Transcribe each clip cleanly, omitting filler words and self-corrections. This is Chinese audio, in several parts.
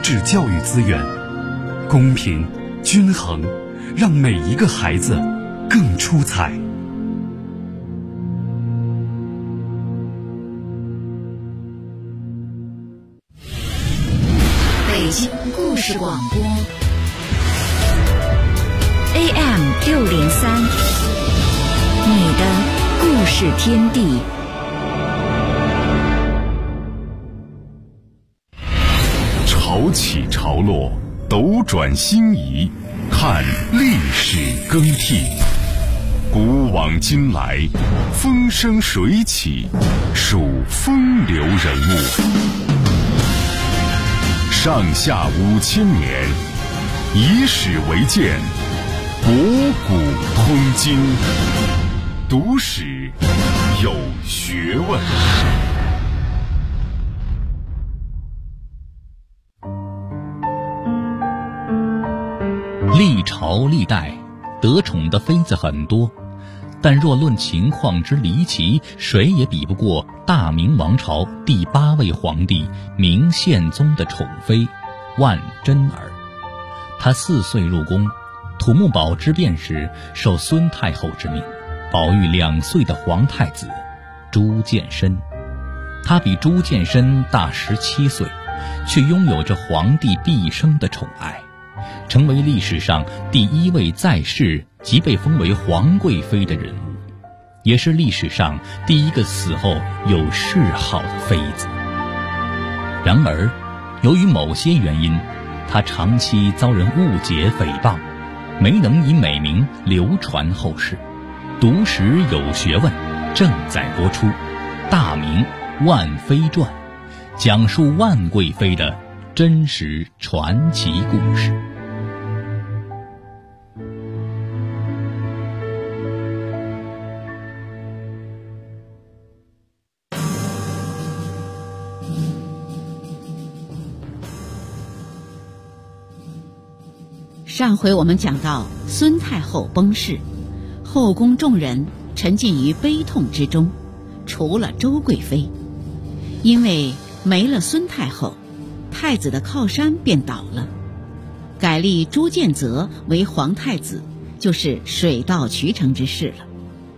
质教育资源，公平均衡，让每一个孩子更出彩。 北京故事广播 AM603，你的故事天地。 潮起潮落，斗转星移，看历史更替。古往今来，风生水起，数风流人物。上下5000年，以史为鉴，博古通今。读史有学问。 历朝历代得宠的妃子很多，但若论情况之离奇，谁也比不过大明王朝第8位皇帝明宪宗的宠妃万贞儿。她4岁入宫，土木堡之变时受孙太后之命，保育2岁的皇太子朱见深。他比朱见深大17岁，却拥有着皇帝毕生的宠爱，成为历史上第1位在世即被封为皇贵妃的人物，也是历史上第1个死后有谥号的妃子。然而，由于某些原因，她长期遭人误解诽谤，没能以美名流传后世。读史有学问正在播出《大明万妃传》，讲述万贵妃的真实传奇故事。 上回我们讲到孙太后崩逝，后宫众人沉浸于悲痛之中，除了周贵妃。因为没了孙太后，太子的靠山便倒了，改立朱见泽为皇太子，就是水到渠成之事了。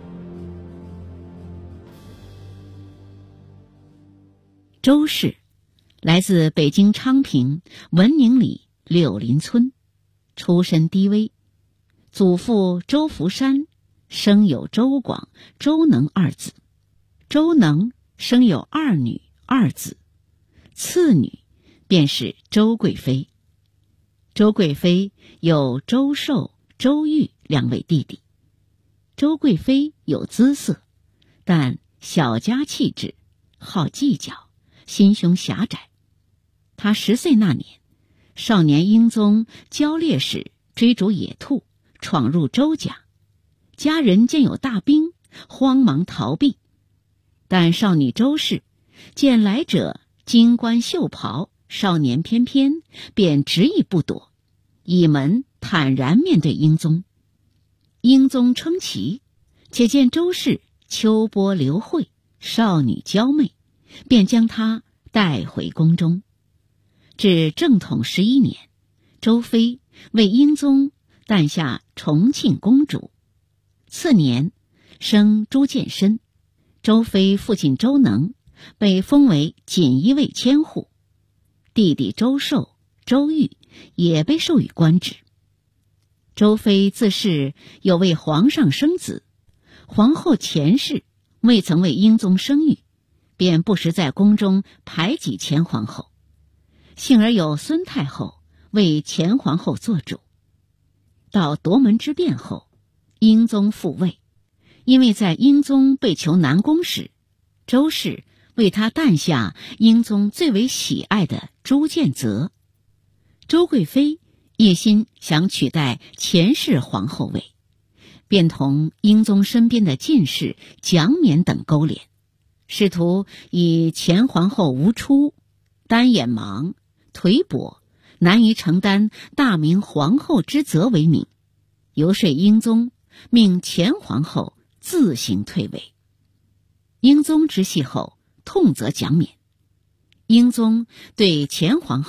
周氏来自北京昌平文宁里柳林村，出身低微，祖父周福山生有周广、周能2子，周能生有2女2子，次女便是周贵妃。周贵妃有周寿、周玉2位弟弟。周贵妃有姿色，但小家气质，好计较，心胸狭窄。她10岁那年，少年英宗交烈时追逐野兔，闯入周家，家人见有大兵，慌忙逃避。但少女周氏见来者金冠绣袍，少年翩翩，便执意不躲，倚门坦然面对英宗。英宗称奇，且见周氏秋波流慧，少女娇媚，便将她带回宫中。至正统11年，周妃为英宗诞下重庆公主。次年生朱见深，周妃父亲周能被封为锦衣卫千户，弟弟周寿、周玉也被授予官职。周妃自恃有为皇上生子，皇后前世未曾为英宗生育，便不时在宫中排挤前皇后。幸而有孙太后为前皇后做主。到夺门之变后，英宗复位，因为在英宗被囚南宫时，周氏为他诞下英宗最为喜爱的朱见泽。周贵妃一心想取代前世皇后位，便同英宗身边的进士蒋冕等勾连，试图以前皇后无出、单眼盲、颓跛，难于承担大明皇后之责为名，游说英宗命前皇后自行退位。英宗知悉后痛责蒋冕，英宗对前皇后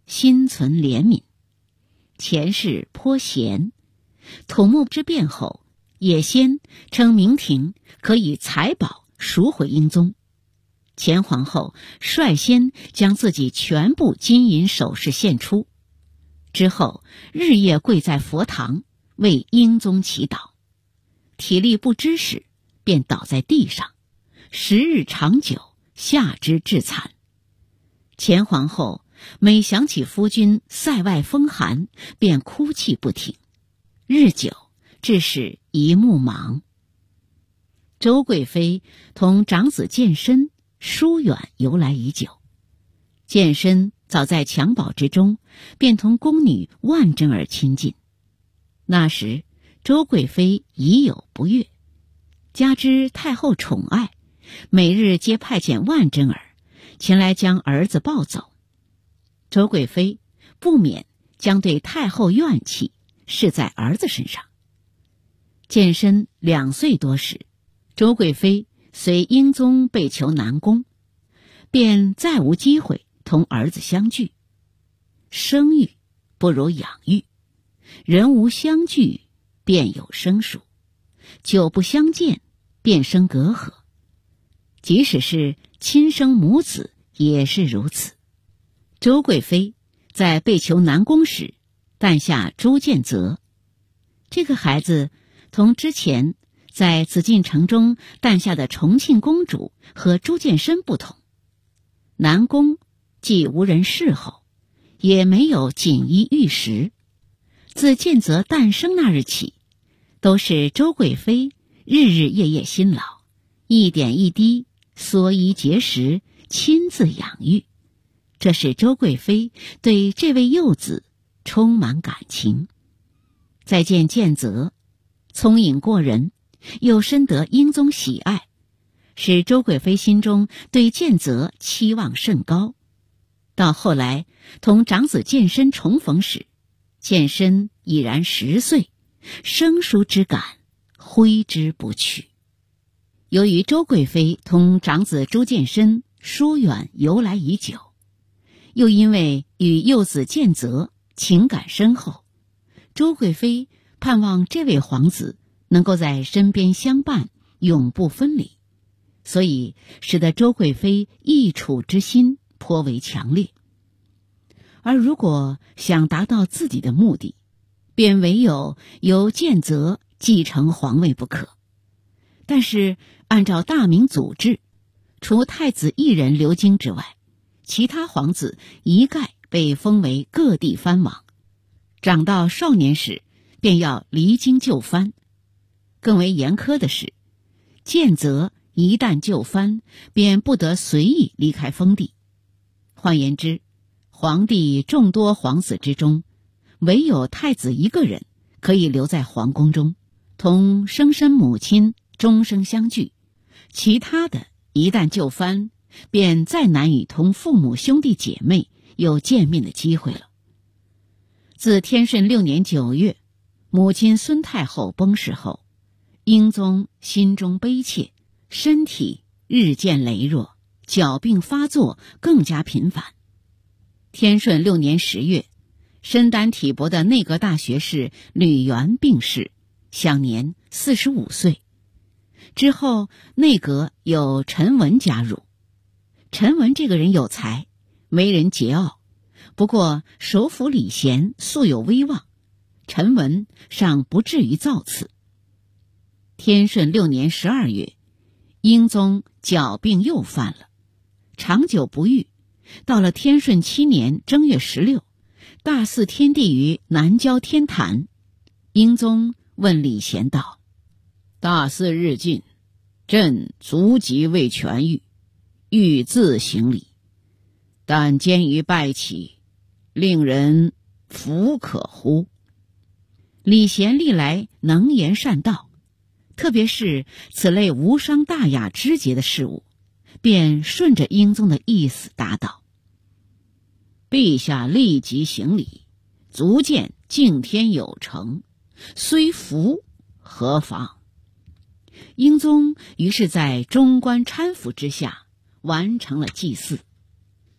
心存怜悯。前世颇贤，土木之变后，也先称明廷可以财宝赎回英宗。前皇后率先将自己全部金银首饰献出，之后日夜跪在佛堂为英宗祈祷，体力不支时便倒在地上，10日长久，下肢致残。前皇后每想起夫君塞外风寒，便哭泣不停，日久致使一目盲。周贵妃同长子建身疏远由来已久，建身早在襁褓之中便同宫女万贞儿亲近。那时周贵妃已有不悦，加之太后宠爱，每日皆派遣万贞儿前来将儿子抱走。周贵妃不免将对太后怨气施在儿子身上。建身2岁多时，周贵妃随英宗被囚南宫，便再无机会同儿子相聚。生育不如养育，人无相聚便有生疏，久不相见便生隔阂。即使是亲生母子也是如此。周贵妃在被囚南宫时诞下朱建泽，这个孩子同之前在紫禁城中诞下的重庆公主和朱见深不同。南宫既无人侍候，也没有锦衣玉食，自建泽诞生那日起，都是周贵妃日日夜夜辛劳，一点一滴缩衣节食，亲自养育。这使周贵妃对这位幼子充满感情。再见建泽聪颖过人，又深得英宗喜爱，使周贵妃心中对建泽期望甚高。到后来同长子建身重逢时，建身已然10岁，生疏之感挥之不去。由于周贵妃同长子朱见深疏远由来已久，又因为与幼子建泽情感深厚，周贵妃盼望这位皇子能够在身边相伴，永不分离，所以使得周贵妃益储之心颇为强烈。而如果想达到自己的目的，便唯有由建泽继承皇位不可。但是按照大明祖制，除太子一人流经之外，其他皇子一概被封为各地藩王，长到少年时便要离京就藩。更为严苛的是，建泽一旦就藩，便不得随意离开封地。换言之，皇帝众多皇子之中，唯有太子一个人可以留在皇宫中，同生身母亲终生相聚，其他的一旦就藩，便再难以同父母兄弟姐妹有见面的机会了。自天顺6年9月，母亲孙太后崩逝后，英宗心中悲切，身体日渐羸弱，脚病发作更加频繁。天顺6年10月，身单体薄的内阁大学士吕元病逝，享年45岁。之后内阁有陈文加入。陈文这个人有才，为人桀骜，不过首辅李贤素有威望，陈文尚不至于造次。天顺6年12月，英宗脚病又犯了，长久不愈。到了天顺7年正月16，大祀天地于南郊天坛。英宗问李贤道：“大祀日近，朕足疾未痊愈，欲自行礼，但监于拜起，令人弗可乎？”李贤历来能言善道，特别是此类无伤大雅之节的事物，便顺着英宗的意思答道：“陛下立即行礼，足见敬天有成，虽服何妨？”英宗于是在中官搀扶之下完成了祭祀。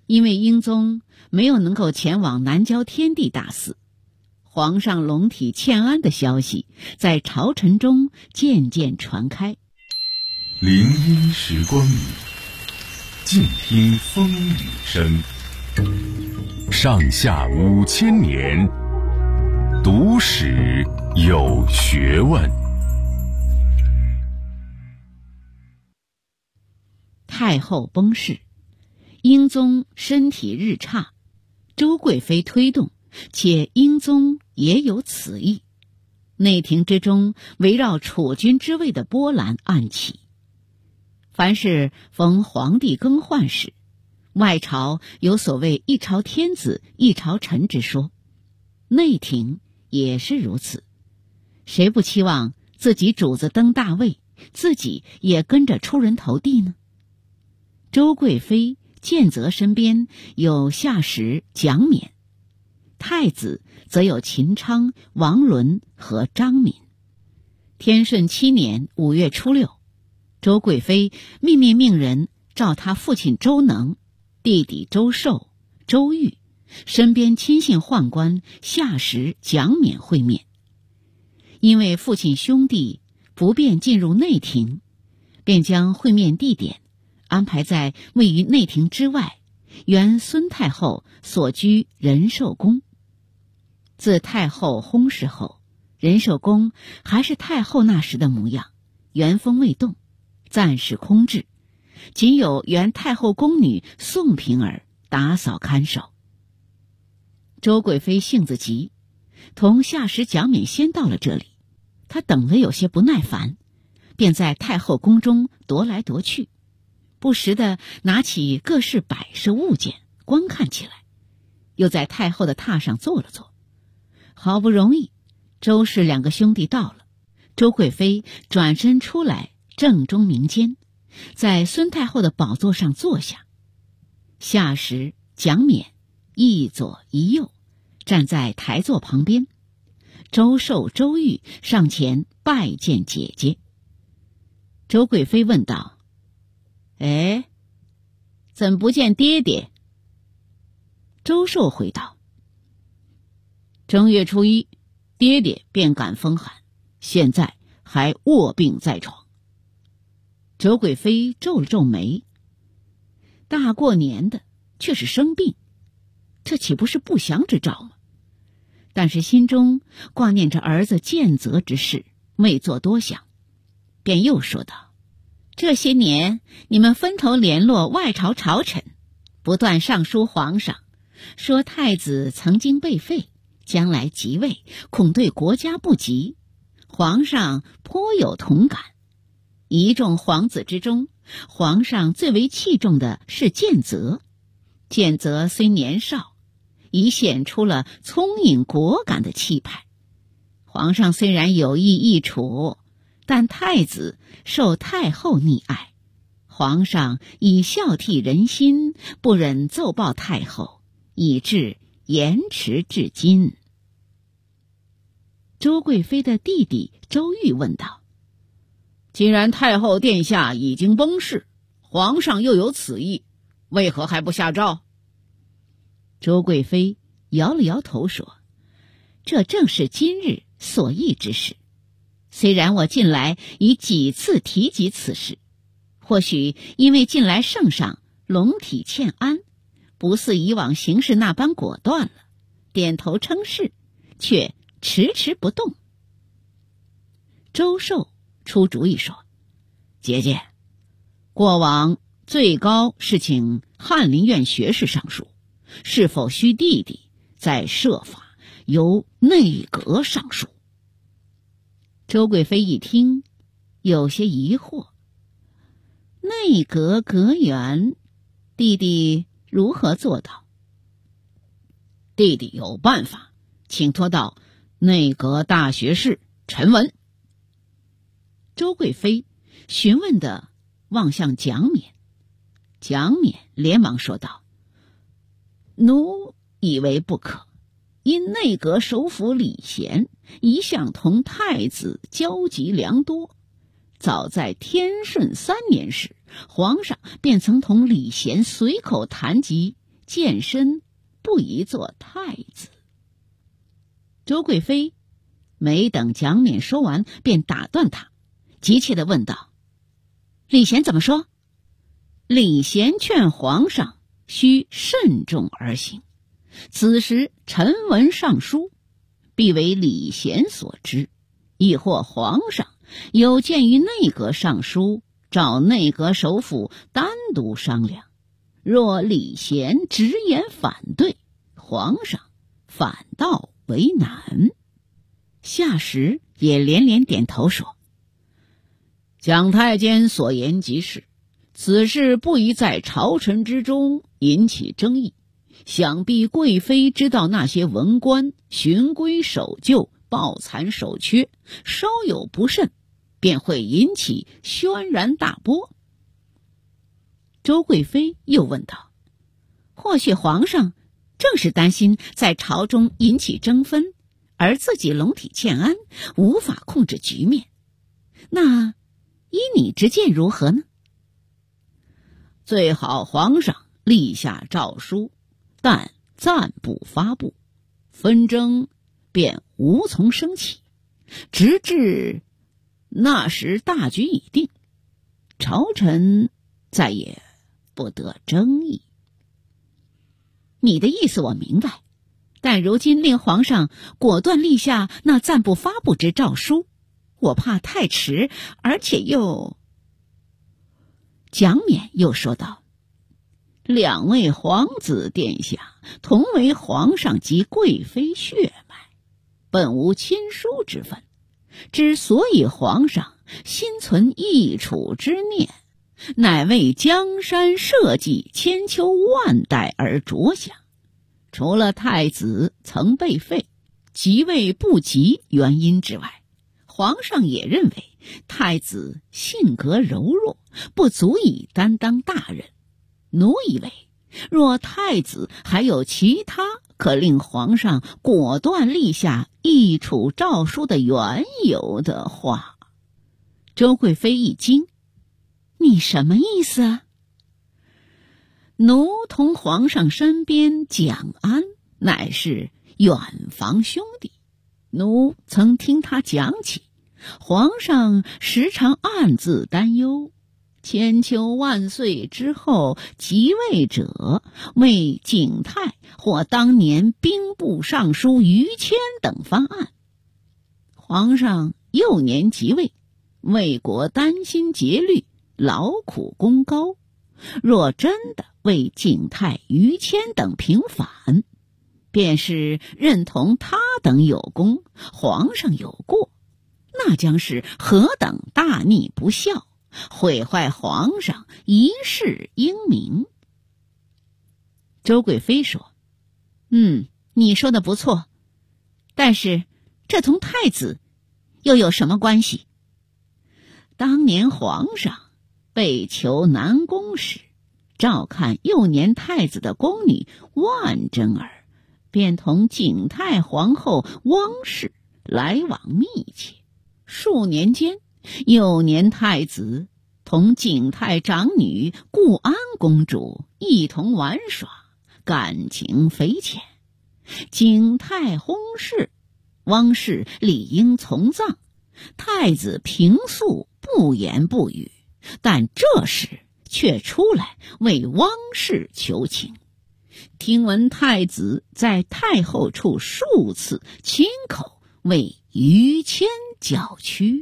因为英宗没有能够前往南郊天地大祀，皇上龙体欠安的消息在朝臣中渐渐传开。 林荫时光里，静听风雨声。上下5000年，读史有学问。 太后崩逝，英宗身体日差，周贵妃推动，且英宗也有此意。内廷之中围绕储君之位的波澜暗起。凡是逢皇帝更换时，外朝有所谓一朝天子一朝臣之说，内廷也是如此。谁不期望自己主子登大位，自己也跟着出人头地呢？周贵妃建则身边有夏时、蒋冕，太子则有秦昌、王伦和张敏。天顺7年5月初6，周贵妃秘密命人召他父亲周能、弟弟周寿、周玉、身边亲信宦官夏时、蒋冕会面。因为父亲兄弟不便进入内廷，便将会面地点安排在位于内廷之外，原孙太后所居仁寿宫。自太后薨逝后，仁寿宫还是太后那时的模样，原封未动，暂时空置，仅有原太后宫女宋平儿打扫看守。周贵妃性子急，同夏时、蒋冕先到了这里，她等得有些不耐烦，便在太后宫中踱来踱去，不时地拿起各式摆设物件观看起来，又在太后的榻上坐了坐。好不容易周氏2个兄弟到了，周贵妃转身出来正中明间，在孙太后的宝座上坐下。夏时、蒋冕一左一右站在台座旁边，周寿、周玉上前拜见姐姐。周贵妃问道：哎，怎不见爹爹？周寿回道：正月初1，爹爹便感风寒，现在还卧病在床。周贵妃皱了皱眉，大过年的却是生病，这岂不是不祥之兆吗？但是心中挂念着儿子建则之事，未做多想，便又说道：这些年你们分头联络外朝朝臣，不断上书皇上，说太子曾经被废，将来即位恐对国家不吉，皇上颇有同感。一众皇子之中，皇上最为器重的是建则。建则虽年少，已显出了聪颖果敢的气派。皇上虽然有意易处，但太子受太后溺爱，皇上以孝悌人心，不忍奏报太后，以致延迟至今。周贵妃的弟弟周玉问道：既然太后殿下已经崩逝，皇上又有此意，为何还不下诏？周贵妃摇了摇头说：这正是今日所议之事。虽然我近来已几次提及此事，或许因为近来圣上龙体欠安，不似以往行事那般果断了，点头称是，却迟迟不动。周寿出主意说：姐姐，过往最高是请翰林院学士上书，是否需弟弟再设法由内阁上书？周贵妃一听，有些疑惑：内阁阁员，弟弟如何做到？弟弟有办法，请托到内阁大学士陈文。周贵妃询问地望向蒋冕，蒋冕连忙说道：奴以为不可，因内阁首辅李贤一向同太子交集良多，早在天顺3年时，皇上便曾同李贤随口谈及健身不宜做太子。周贵妃没等蒋冕说完，便打断他，急切地问道：礼贤怎么说？礼贤劝皇上须慎重而行，此时臣闻上书，必为礼贤所知，亦或皇上有鉴于内阁上书，召内阁首辅单独商量，若礼贤直言反对，皇上反倒为难。夏时也连连点头说：蒋太监所言极是，此事不宜在朝臣之中引起争议，想必贵妃知道那些文官循规守旧，抱残守缺，稍有不慎便会引起轩然大波。周贵妃又问道：或许皇上正是担心在朝中引起争纷，而自己笼体欠安，无法控制局面，那依你之见如何呢？最好皇上立下诏书，但暂不发布，纷争便无从升起，直至那时大局已定，朝臣再也不得争议。你的意思我明白，但如今令皇上果断立下那暂不发布之诏书，我怕太迟，而且又……蒋冕又说道：两位皇子殿下同为皇上及贵妃血脉，本无亲疏之分，之所以皇上心存易储之念，乃为江山社稷千秋万代而着想。除了太子曾被废，即位不及原因之外，皇上也认为太子性格柔弱，不足以担当大任。奴以为，若太子还有其他可令皇上果断立下易储诏书的缘由的话。周贵妃一惊：你什么意思啊？奴同皇上身边蒋安乃是远房兄弟，奴曾听他讲起，皇上时常暗自担忧，千秋万岁之后即位者为景泰或当年兵部尚书于谦等方案。皇上幼年即位，为国担心节虑，劳苦功高，若真的为景泰、于谦等平反，便是认同他等有功，皇上有过，那将是何等大逆不孝，毁坏皇上一世英名。周贵妃说：你说的不错，但是这同太子又有什么关系？当年皇上被囚南宫时，照看幼年太子的宫女万贞儿便同景泰皇后汪氏来往密切，数年间，幼年太子同景泰长女固安公主一同玩耍，感情匪浅。景泰薨逝，汪氏理应从葬，太子平素不言不语，但这时却出来为汪氏求情。听闻太子在太后处数次亲口为于谦叫屈。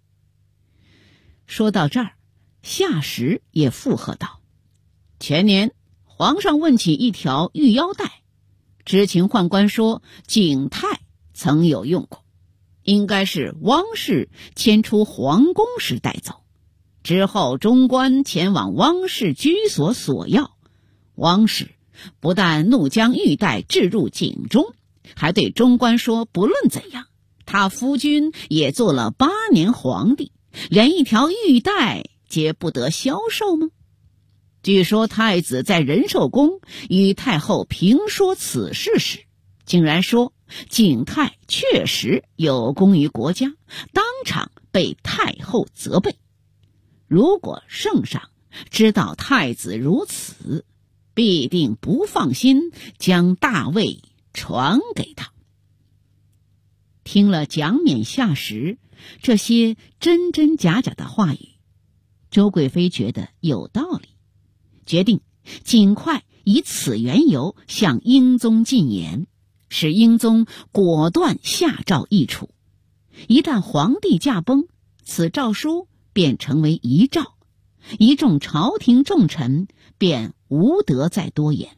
说到这儿，夏时也附和道：前年皇上问起一条玉腰带，知情宦官说景泰曾有用过，应该是汪氏迁出皇宫时带走，之后中官前往汪氏居所索要，汪氏不但怒将玉带置入井中，还对中官说不论怎样，他夫君也做了8年皇帝，连一条玉带皆不得销售吗？据说太子在仁寿宫与太后评说此事时，竟然说景泰确实有功于国家，当场被太后责备。如果圣上知道太子如此， 必定不放心将大位传给他。听了蒋冕、夏实这些真真假假的话语，周贵妃觉得有道理，决定尽快以此缘由向英宗进言，使英宗果断下诏议处。一旦皇帝驾崩，此诏书便成为遗诏，一众朝廷重臣便无得再多言。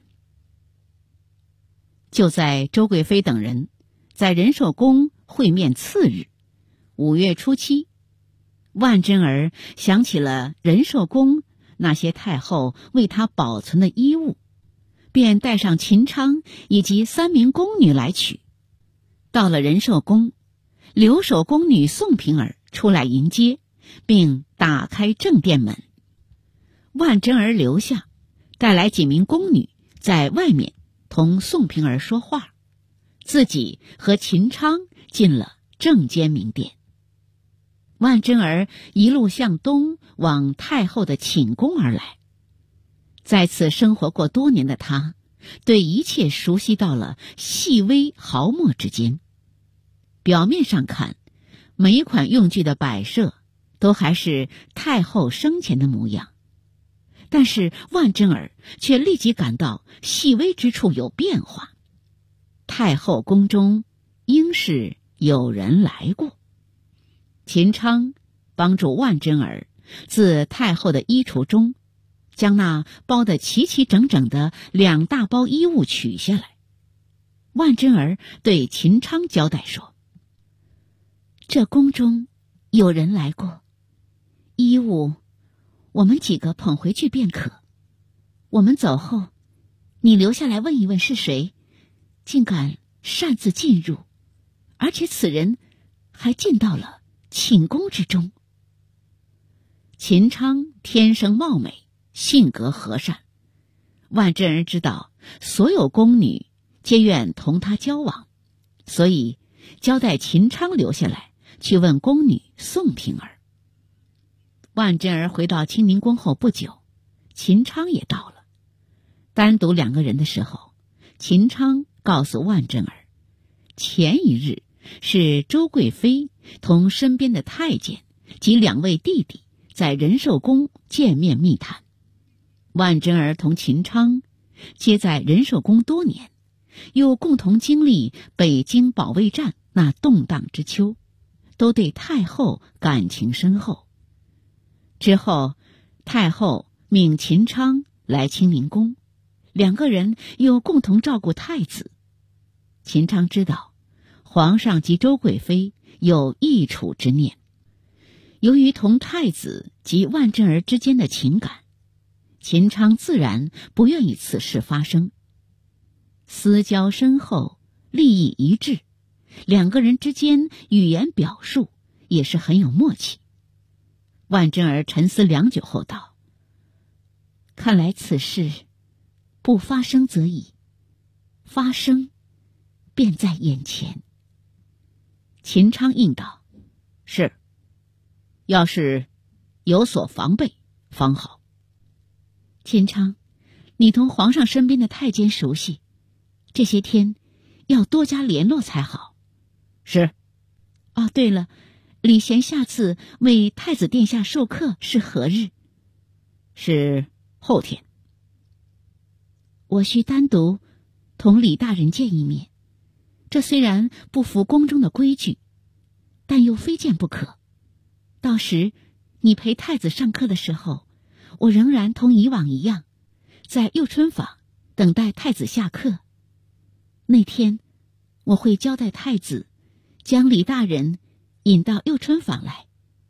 就在周贵妃等人在仁寿宫会面次日，5月初7，万贞儿想起了仁寿宫那些太后为她保存的衣物，便带上秦昌以及3名宫女来取。到了仁寿宫，留守宫女宋平儿出来迎接，并打开正殿门。万贞儿留下，带来几名宫女在外面同宋平儿说话，自己和秦昌进了正间明殿。万贞儿一路向东往太后的寝宫而来。在此生活过多年的她，对一切熟悉到了细微毫末之间。表面上看，每一款用具的摆设都还是太后生前的模样，但是万贞儿却立即感到细微之处有变化。太后宫中应是有人来过。秦昌帮助万贞儿自太后的衣橱中将那包得齐齐整整的2大包衣物取下来。万贞儿对秦昌交代说：这宫中有人来过，衣物我们几个捧回去便可。我们走后，你留下来问一问是谁，竟敢擅自进入，而且此人还进到了寝宫之中。秦昌天生貌美，性格和善，万贞儿知道所有宫女皆愿同他交往，所以交代秦昌留下来去问宫女宋平儿。万贞儿回到清宁宫后不久，秦昌也到了。单独2个人的时候，秦昌告诉万贞儿，前一日是周贵妃同身边的太监及2位弟弟在仁寿宫见面密谈。万贞儿同秦昌皆在仁寿宫多年，又共同经历北京保卫战那动荡之秋，都对太后感情深厚。之后，太后命秦昌来清宁宫，2个人又共同照顾太子。秦昌知道皇上及周贵妃有议处之念，由于同太子及万贞儿之间的情感，秦昌自然不愿意此事发生。私交深厚，利益一致，2个人之间语言表述也是很有默契。万贞儿沉思良久后道：看来此事不发生则已，发生便在眼前。秦昌应道：是，要是有所防备方好。秦昌，你同皇上身边的太监熟悉，这些天要多加联络才好。是。哦，对了，礼贤下次为太子殿下授课是何日？是后天。我需单独同李大人见一面，这虽然不符宫中的规矩，但又非见不可。到时你陪太子上课的时候，我仍然同以往一样，在佑春坊等待太子下课。那天我会交代太子将李大人引到佑春坊来。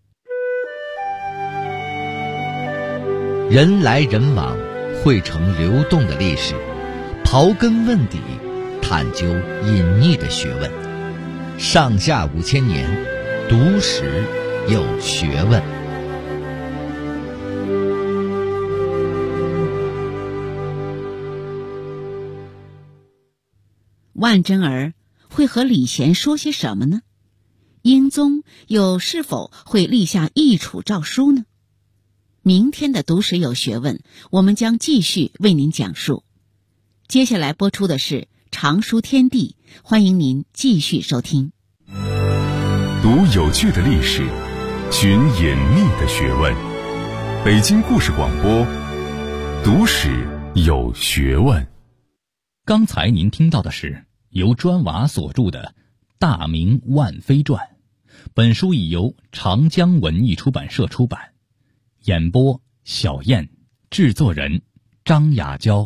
人来人往，汇成流动的历史，刨根问底，探究隐匿的学问。上下5000年，读史有学问。 万贞儿会和李贤说些什么呢？英宗又是否会立下议处诏书呢？ 明天的读史有学问，我们将继续为您讲述。接下来播出的是常书天地，欢迎您继续收听。 读有趣的历史，寻隐秘的学问。北京故事广播，读史有学问。 刚才您听到的是由砖瓦所著的《大明万妃传》，本书已由长江文艺出版社出版。演播小燕，制作人张雅娇。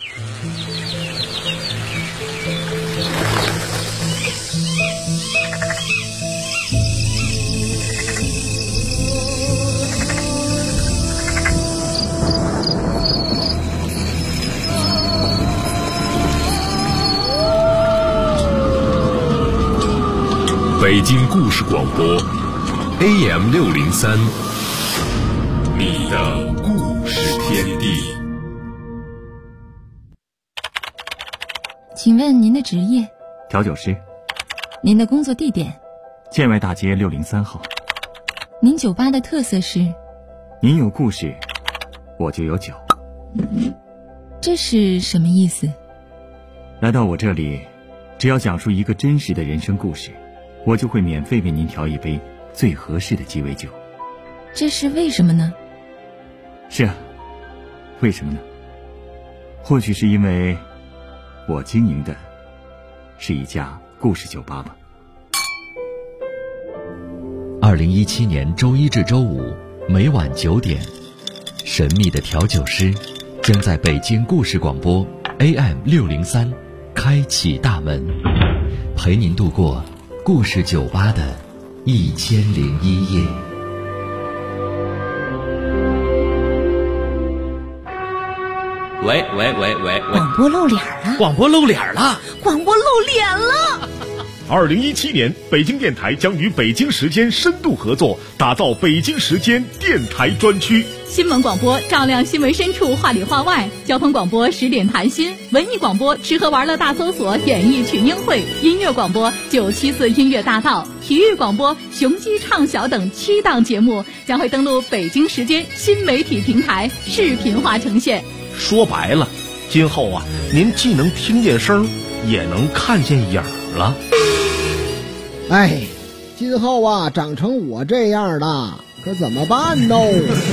北京故事广播 AM603， 你的故事天地。 请问您的职业？ 调酒师。 您的工作地点？ 建外大街603号。 您酒吧的特色是？ 您有故事，我就有酒。 这是什么意思？ 来到我这里，只要讲述一个真实的人生故事，我就会免费为您调一杯最合适的鸡尾酒。 这是为什么呢？ 是啊，为什么呢？或许是因为我经营的是一家故事酒吧吧。 2017年周一至周五每晚9点，神秘的调酒师将在北京故事广播 AM603 开启大门，陪您度过故事酒吧的1001夜。 喂， 广播露脸了！ 广播露脸了！ 广播露脸了 ！2017年，北京电台将与北京时间深度合作，打造北京时间电台专区。 新闻广播照亮新闻深处，话里话外；交通广播10点谈心；文艺广播吃喝玩乐大搜索，演艺群英会；音乐广播974音乐大道；体育广播雄鸡唱晓等7档节目将会登陆北京时间新媒体平台，视频化呈现。 说白了，今后啊，您既能听见声，也能看见影了。 哎，今后啊，长成我这样的，可怎么办呢？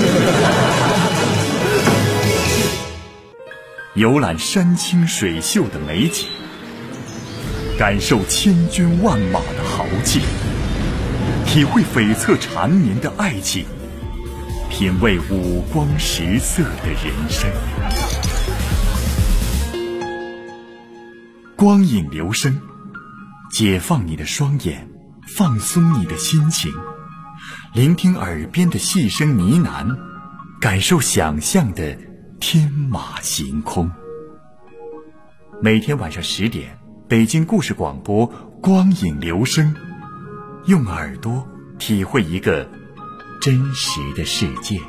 游览山清水秀的美景，感受千军万马的豪气，体会悱恻缠绵的爱情，品味五光十色的人生。光影留声，解放你的双眼，放松你的心情，聆听耳边的细声呢喃，感受想象的天马行空。每天晚上10点，北京故事广播光影留声，用耳朵体会一个真实的世界。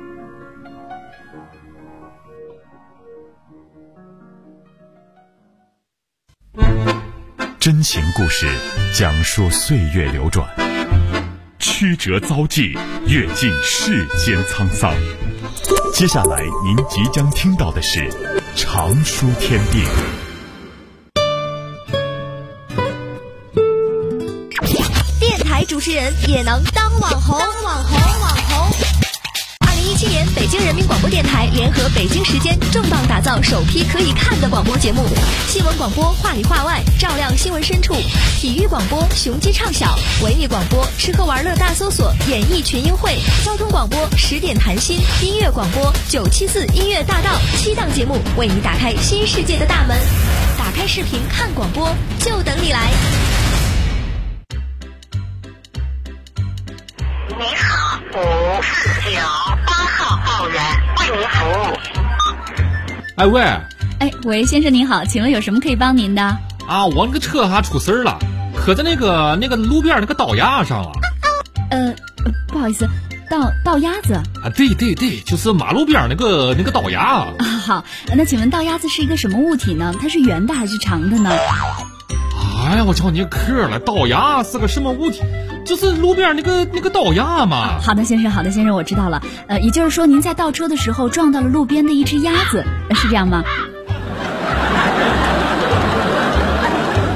真情故事，讲述岁月流转，曲折遭际，阅尽世间沧桑。接下来您即将听到的是常书天地。 电台主持人也能当网红。2017年，北京人民广播电台联合北京时间重磅打造首批可以看的广播节目：新闻广播话里话外，照亮新闻深处；体育广播雄鸡唱晓；文艺广播吃喝玩乐大搜索，演艺群英会；交通广播10点谈心；音乐广播974音乐大道，7档节目为你打开新世界的大门。打开视频看广播，就等你来。 你好，549号报员为您服务。 喂，先生您好，请问有什么可以帮您的？ 啊，我那个车还出事了，磕在那个路边那个道牙上了。 不好意思，道鸭子啊，对，就是马路边那个道牙啊。 好，那请问道鸭子是一个什么物体呢？它是圆的还是长的呢？ 哎呀，我瞧你磕了，道牙是个什么物体？ 就是路边那个倒鸭嘛。 好的，先生，我知道了。也就是说您在倒车的时候撞到了路边的一只鸭子，是这样吗？